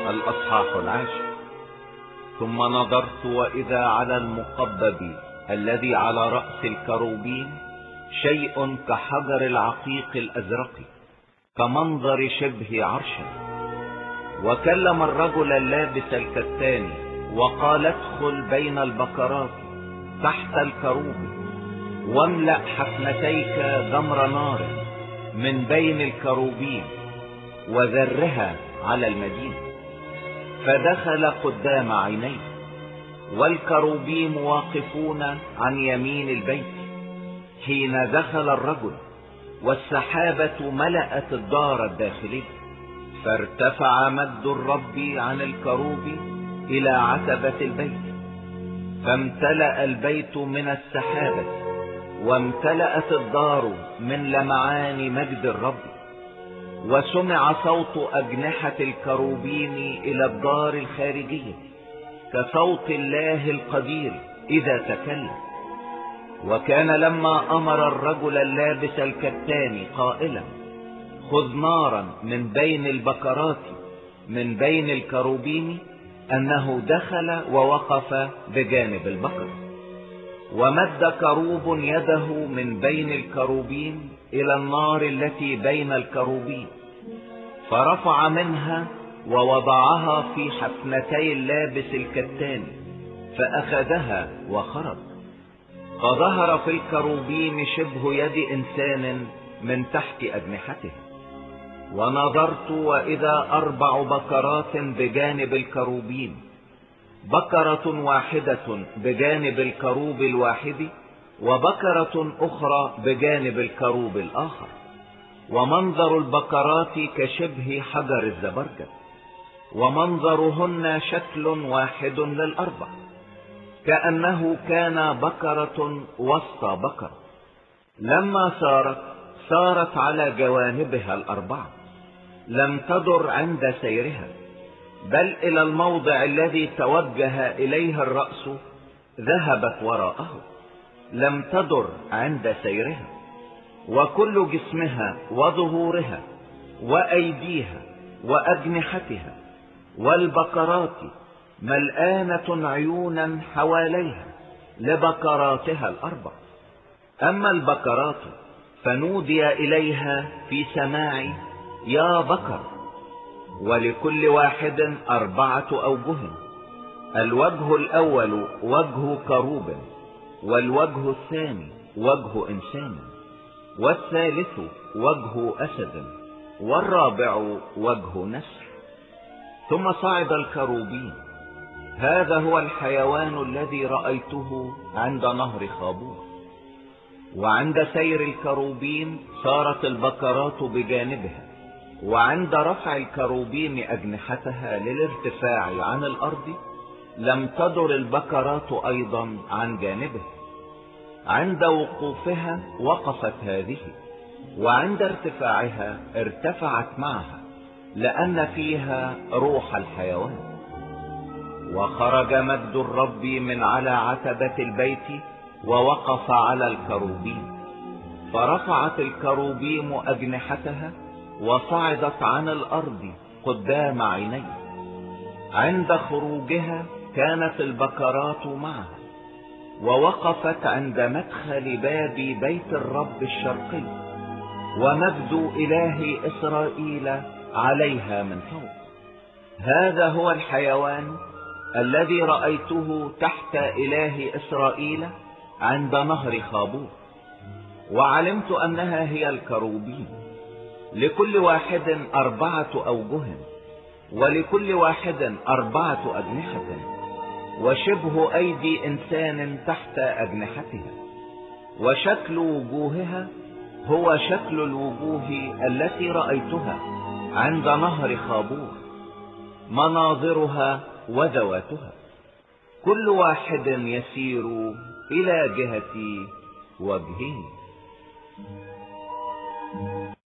الأصحاح 10. ثم نظرت وإذا على المقبب الذي على رأس الكروبين شيء كحجر العقيق الأزرق كمنظر شبه عرش. وكلم الرجل اللابس الكتان وقال: ادخل بين البكرات تحت الكروب واملأ حفنتيك جمر نار من بين الكروبين وذرها على المدينة. فدخل قدام عينيه، والكروبيم واقفون عن يمين البيت حين دخل الرجل، والسحابة ملأت الدار الداخلية. فارتفع مجد الرب عن الكروب إلى عتبة البيت، فامتلأ البيت من السحابة، وامتلأت الدار من لمعان مجد الرب. وسمع صوت أجنحة الكروبين إلى الدار الخارجية كصوت الله القدير إذا تكلم. وكان لما أمر الرجل اللابس الكتان قائلا: خذ نارا من بين البكرات من بين الكروبين، أنه دخل ووقف بجانب البقر. ومد كروب يده من بين الكروبين إلى النار التي بين الكروبين، فرفع منها ووضعها في حفنتي اللابس الكتان، فأخذها وخرج. فظهر في الكروبين شبه يد إنسان من تحت أجنحته. ونظرت وإذا 4 بكرات بجانب الكروبين، بكرة واحدة بجانب الكروب الواحد، وبكرة أخرى بجانب الكروب الآخر. ومنظر البكرات كشبه حجر الزبرجد، ومنظرهن شكل واحد للأربع، كأنه كان بكرة وسط بكرة. لما سارت على جوانبها 4، لم تدر عند سيرها، بل إلى الموضع الذي توجه إليه الرأس ذهبت وراءه، لم تدر عند سيرها. وكل جسمها وظهورها وأيديها وأجنحتها والبكرات ملآنة عيونا حواليها لبكراتها 4. أما البكرات فنودي إليها في سماع: يا بكر. ولكل واحد 4 أوجه: الوجه الأول وجه كروب، والوجه الثاني وجه إنسان، والثالث وجه أسد، والرابع وجه نسر. ثم صعد الكروبين. هذا هو الحيوان الذي رأيته عند نهر خابور. وعند سير الكروبين صارت البكرات بجانبها، وعند رفع الكروبين أجنحتها للارتفاع عن الأرض لم تدر البكرات أيضا عن جانبها. عند وقوفها وقفت هذه، وعند ارتفاعها ارتفعت معها، لأن فيها روح الحيوان. وخرج مجد الرب من على عتبة البيت ووقف على الكروبين. فرفعت الكروبيم أجنحتها وصعدت عن الأرض قدام عينيه. عند خروجها كانت البكرات معها، ووقفت عند مدخل باب بيت الرب الشرقي، ومجد إله إسرائيل عليها من فوق. هذا هو الحيوان الذي رأيته تحت إله إسرائيل عند نهر خابور. وعلمت أنها هي الكروبين، لكل واحد 4 أوجه، ولكل واحد 4 أجنحة، وشبه أيدي إنسان تحت أجنحتها. وشكل وجوهها هو شكل الوجوه التي رأيتها عند نهر خابور، مناظرها وذواتها، كل واحد يسير إلى جهة وجهه.